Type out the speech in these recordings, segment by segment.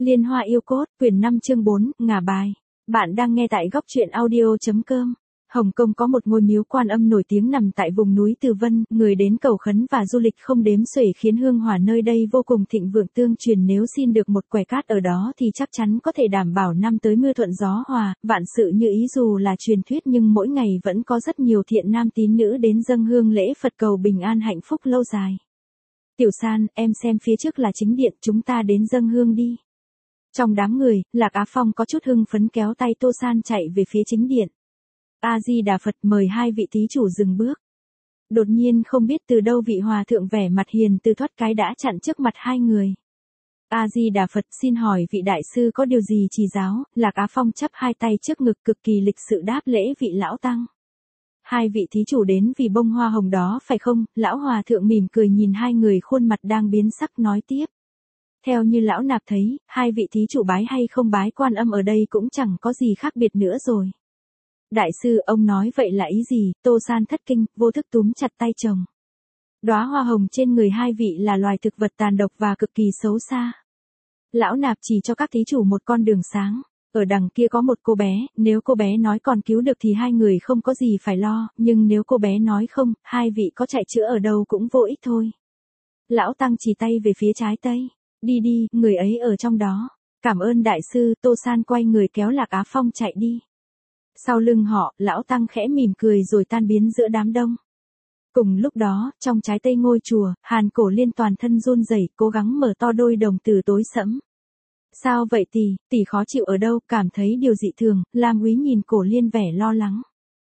Liên Hoa yêu cốt, quyển 5 chương 4, ngả bài. Bạn đang nghe tại góc truyện audio.com. Hồng Kông có một ngôi miếu Quan Âm nổi tiếng nằm tại vùng núi Từ Vân, người đến cầu khấn và du lịch không đếm xuể khiến hương hỏa nơi đây vô cùng thịnh vượng tương truyền, nếu xin được một quẻ cát ở đó thì chắc chắn có thể đảm bảo năm tới mưa thuận gió hòa, vạn sự như ý. Dù là truyền thuyết nhưng mỗi ngày vẫn có rất nhiều thiện nam tín nữ đến dâng hương lễ Phật cầu bình an hạnh phúc lâu dài. Tiểu San, em xem phía trước là chính điện, chúng ta đến dâng hương đi. Trong đám người, Lạc Á Phong có chút hưng phấn kéo tay Tô San chạy về phía chính điện. A Di Đà Phật, mời hai vị thí chủ dừng bước. Đột nhiên không biết từ đâu vị hòa thượng vẻ mặt hiền từ thoát cái đã chặn trước mặt hai người. A Di Đà Phật, xin hỏi vị đại sư có điều gì chỉ giáo? Lạc Á Phong chắp hai tay trước ngực cực kỳ lịch sự đáp lễ vị lão tăng. Hai vị thí chủ đến vì bông hoa hồng đó phải không? Lão hòa thượng mỉm cười nhìn hai người khuôn mặt đang biến sắc nói tiếp. Theo như lão nạp thấy, hai vị thí chủ bái hay không bái Quan Âm ở đây cũng chẳng có gì khác biệt nữa rồi. Đại sư, ông nói vậy là ý gì? Tô San thất kinh, vô thức túm chặt tay chồng. Đóa hoa hồng trên người hai vị là loài thực vật tàn độc và cực kỳ xấu xa. Lão nạp chỉ cho các thí chủ một con đường sáng. Ở đằng kia có một cô bé, nếu cô bé nói còn cứu được thì hai người không có gì phải lo, nhưng nếu cô bé nói không, hai vị có chạy chữa ở đâu cũng vô ích thôi. Lão tăng chỉ tay về phía trái tây. Đi đi, người ấy ở trong đó. Cảm ơn đại sư. Tô San quay người kéo Lạc Á Phong chạy đi. Sau lưng họ, lão tăng khẽ mỉm cười rồi tan biến giữa đám đông. Cùng lúc đó, trong trái tây ngôi chùa, Hàn Cổ Liên toàn thân run rẩy, cố gắng mở to đôi đồng tử tối sẫm. Sao vậy tỷ khó chịu ở đâu? Cảm thấy điều dị thường, Lam Úy nhìn Cổ Liên vẻ lo lắng.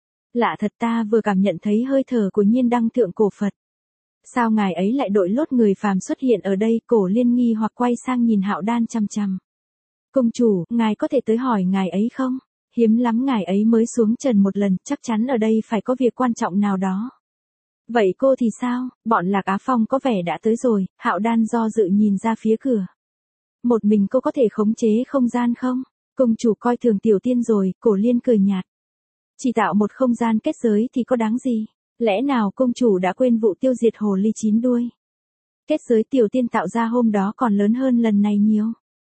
Lạ thật, ta vừa cảm nhận thấy hơi thở của Nhiên Đăng thượng cổ Phật. Sao ngài ấy lại đội lốt người phàm xuất hiện ở đây? Cổ Liên nghi hoặc quay sang nhìn Hạo Đan chằm chằm. Công chủ, ngài có thể tới hỏi ngài ấy không? Hiếm lắm ngài ấy mới xuống trần một lần, chắc chắn ở đây phải có việc quan trọng nào đó. Vậy cô thì sao? Bọn Lạc Á Phong có vẻ đã tới rồi. Hạo Đan do dự nhìn ra phía cửa. Một mình cô có thể khống chế không gian không? Công chủ coi thường tiểu tiên rồi. Cổ Liên cười nhạt. Chỉ tạo một không gian kết giới thì có đáng gì? Lẽ nào công chủ đã quên vụ tiêu diệt hồ ly chín đuôi? Kết giới tiểu tiên tạo ra hôm đó còn lớn hơn lần này nhiều.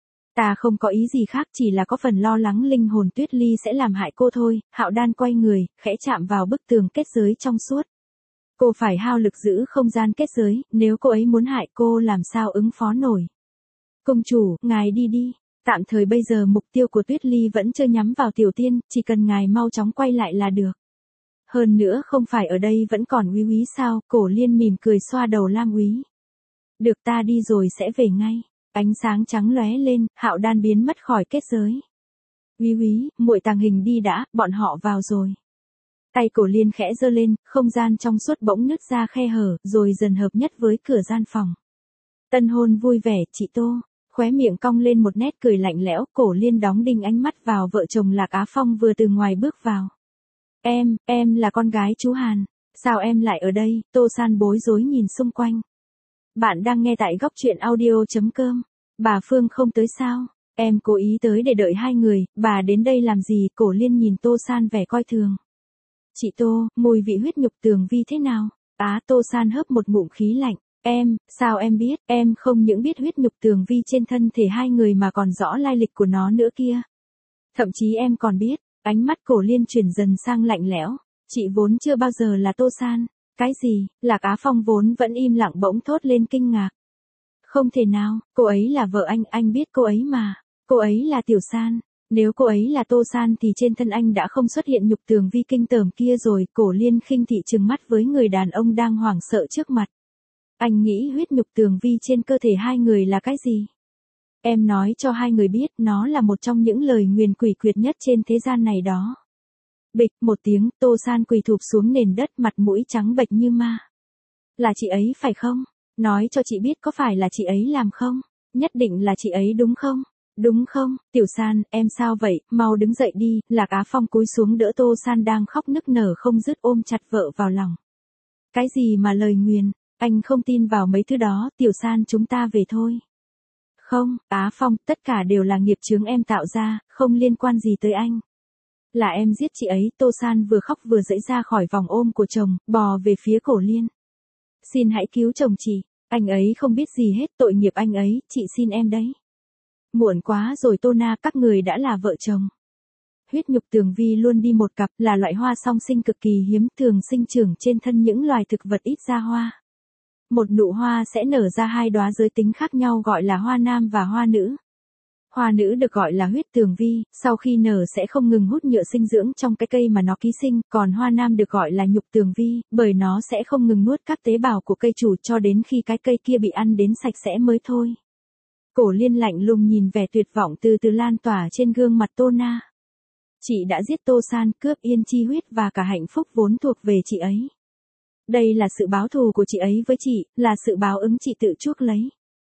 Ta không có ý gì khác, chỉ là có phần lo lắng linh hồn Tuyết Ly sẽ làm hại cô thôi. Hạo Đan quay người, khẽ chạm vào bức tường kết giới trong suốt. Cô phải hao lực giữ không gian kết giới, nếu cô ấy muốn hại cô làm sao ứng phó nổi. Công chủ, ngài đi đi. Tạm thời bây giờ mục tiêu của Tuyết Ly vẫn chưa nhắm vào tiểu tiên, chỉ cần ngài mau chóng quay lại là được. Hơn nữa không phải ở đây vẫn còn Úy Úy sao? Cổ Liên mỉm cười xoa đầu Lam Úy. Được, ta đi rồi sẽ về ngay. Ánh sáng trắng lóe lên, Hạo Đan biến mất khỏi kết giới. Úy Úy, muội tàng hình đi đã, bọn họ vào rồi. Tay Cổ Liên khẽ giơ lên, không gian trong suốt bỗng nứt ra khe hở, rồi dần hợp nhất với cửa gian phòng. Tân hôn vui vẻ, chị Tô. Khóe miệng cong lên một nét cười lạnh lẽo. Cổ Liên đóng đinh ánh mắt vào vợ chồng Lạc Á Phong vừa từ ngoài bước vào. Em là con gái chú Hàn. Sao em lại ở đây? Tô San bối rối nhìn xung quanh. Bạn đang nghe tại góc truyện audio.com. Bà Phương không tới sao? Em cố ý tới để đợi hai người, bà đến đây làm gì? Cổ Liên nhìn Tô San vẻ coi thường. Chị Tô, mùi vị huyết nhục Tường Vi thế nào? Tô San hớp một ngụm khí lạnh. Sao em biết? Em không những biết huyết nhục Tường Vi trên thân thể hai người mà còn rõ lai lịch của nó nữa kia. Thậm chí em còn biết. Ánh mắt Cổ Liên chuyển dần sang lạnh lẽo. Chị vốn chưa bao giờ là Tô San. Cái gì? Lạc Á Phong vốn vẫn im lặng bỗng thốt lên kinh ngạc. Không thể nào, cô ấy là vợ anh biết cô ấy mà. Cô ấy là Tiểu San. Nếu cô ấy là Tô San thì trên thân anh đã không xuất hiện nhục Tường Vi kinh tởm kia rồi. Cổ Liên khinh thị trừng mắt với người đàn ông đang hoảng sợ trước mặt. Anh nghĩ huyết nhục Tường Vi trên cơ thể hai người là cái gì? Em nói cho hai người biết, nó là một trong những lời nguyền quỷ quyệt nhất trên thế gian này đó. Bịch một tiếng, Tô San quỳ thụp xuống nền đất, mặt mũi trắng bệch như ma. Là chị ấy phải không? Nói cho chị biết có phải là chị ấy làm không? Nhất định là chị ấy đúng không? Đúng không? Tiểu San, em sao vậy? Mau đứng dậy đi. Lạc Á Phong cúi xuống đỡ Tô San đang khóc nức nở không dứt, ôm chặt vợ vào lòng. Cái gì mà lời nguyền? Anh không tin vào mấy thứ đó. Tiểu San, chúng ta về thôi. Không, Á Phong, tất cả đều là nghiệp chướng em tạo ra, không liên quan gì tới anh. Là em giết chị ấy. Tô San vừa khóc vừa giãy ra khỏi vòng ôm của chồng, bò về phía Cổ Liên. Xin hãy cứu chồng chị, anh ấy không biết gì hết, tội nghiệp anh ấy, chị xin em đấy. Muộn quá rồi Tô Na, các người đã là vợ chồng. Huyết nhục tường vi luôn đi một cặp, là loại hoa song sinh cực kỳ hiếm, thường sinh trưởng trên thân những loài thực vật ít ra hoa. Một nụ hoa sẽ nở ra hai đóa giới tính khác nhau gọi là hoa nam và hoa nữ. Hoa nữ được gọi là huyết tường vi, sau khi nở sẽ không ngừng hút nhựa sinh dưỡng trong cái cây mà nó ký sinh, còn hoa nam được gọi là nhục tường vi, bởi nó sẽ không ngừng nuốt các tế bào của cây chủ cho đến khi cái cây kia bị ăn đến sạch sẽ mới thôi. Cổ Liên lạnh lùng nhìn vẻ tuyệt vọng từ từ lan tỏa trên gương mặt Tô Na. Chị đã giết Tô San, cướp Yên Chi huyết và cả hạnh phúc vốn thuộc về chị ấy. Đây là sự báo thù của chị ấy với chị, là sự báo ứng chị tự chuốc lấy.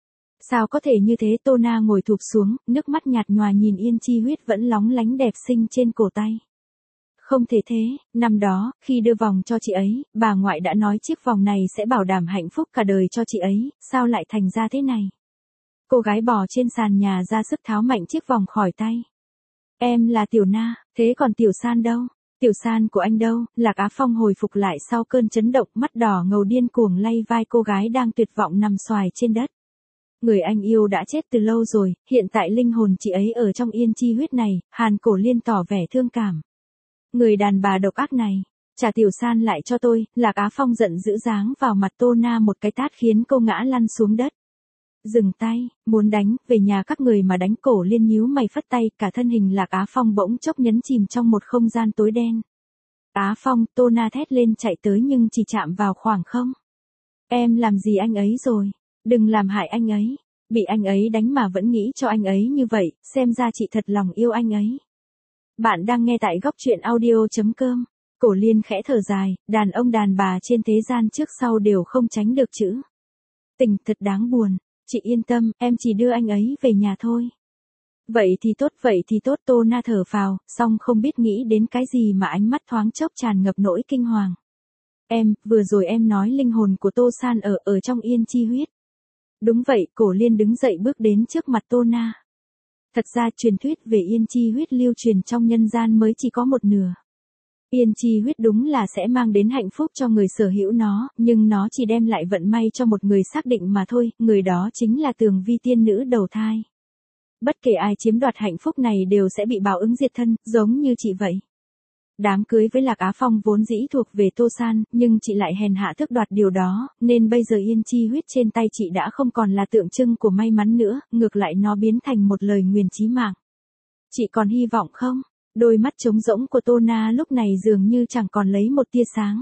Sao có thể như thế? Tô Na ngồi thụp xuống, nước mắt nhạt nhòa nhìn Yên Chi huyết vẫn lóng lánh đẹp xinh trên cổ tay. Không thể thế, năm đó, khi đưa vòng cho chị ấy, bà ngoại đã nói chiếc vòng này sẽ bảo đảm hạnh phúc cả đời cho chị ấy, sao lại thành ra thế này? Cô gái bò trên sàn nhà ra sức tháo mạnh chiếc vòng khỏi tay. Em là Tiểu Na, thế còn Tiểu San đâu? Tiểu San của anh đâu? Lạc Á Phong hồi phục lại sau cơn chấn động, mắt đỏ ngầu điên cuồng lay vai cô gái đang tuyệt vọng nằm xoài trên đất. Người anh yêu đã chết từ lâu rồi, hiện tại linh hồn chị ấy ở trong Yên Chi huyết này, Hàn Cổ Liên tỏ vẻ thương cảm. Người đàn bà độc ác này, trả Tiểu San lại cho tôi. Lạc Á Phong giận dữ giáng vào mặt Tô Na một cái tát khiến cô ngã lăn xuống đất. Dừng tay, muốn đánh, về nhà các người mà đánh. Cổ Liên nhíu mày phất tay, cả thân hình Lạc Á Phong bỗng chốc nhấn chìm trong một không gian tối đen. Á Phong, Tô Na thét lên chạy tới nhưng chỉ chạm vào khoảng không. Em làm gì anh ấy rồi? Đừng làm hại anh ấy. Bị anh ấy đánh mà vẫn nghĩ cho anh ấy như vậy, xem ra chị thật lòng yêu anh ấy. Bạn đang nghe tại góc truyện audio.com. Cổ Liên khẽ thở dài, đàn ông đàn bà trên thế gian trước sau đều không tránh được chữ tình, thật đáng buồn. Chị yên tâm, em chỉ đưa anh ấy về nhà thôi. Vậy thì tốt. Tô Na thở phào, song không biết nghĩ đến cái gì mà ánh mắt thoáng chốc tràn ngập nỗi kinh hoàng. Em, vừa rồi em nói linh hồn của Tô San ở trong Yên Chi huyết. Đúng vậy, Cổ Liên đứng dậy bước đến trước mặt Tô Na. Thật ra truyền thuyết về Yên Chi huyết lưu truyền trong nhân gian mới chỉ có một nửa. Yên Chi huyết đúng là sẽ mang đến hạnh phúc cho người sở hữu nó, nhưng nó chỉ đem lại vận may cho một người xác định mà thôi, người đó chính là Tường Vi tiên nữ đầu thai. Bất kể ai chiếm đoạt hạnh phúc này đều sẽ bị báo ứng diệt thân, giống như chị vậy. Đám cưới với Lạc Á Phong vốn dĩ thuộc về Tô San, nhưng chị lại hèn hạ tước đoạt điều đó, nên bây giờ Yên Chi huyết trên tay chị đã không còn là tượng trưng của may mắn nữa, ngược lại nó biến thành một lời nguyền chí mạng. Chị còn hy vọng không? Đôi mắt trống rỗng của Tô Na lúc này dường như chẳng còn lấy một tia sáng.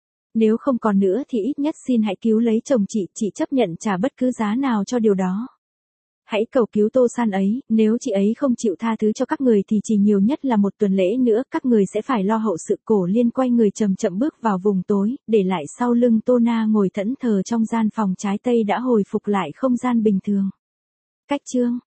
Nếu không còn nữa thì ít nhất xin hãy cứu lấy chồng chị chấp nhận trả bất cứ giá nào cho điều đó. Hãy cầu cứu Tô San ấy, nếu chị ấy không chịu tha thứ cho các người thì chỉ nhiều nhất là một tuần lễ nữa, các người sẽ phải lo hậu sự. Cổ Liên quay người chậm chậm bước vào vùng tối, để lại sau lưng Tô Na ngồi thẫn thờ trong gian phòng trái tây đã hồi phục lại không gian bình thường. Cách chương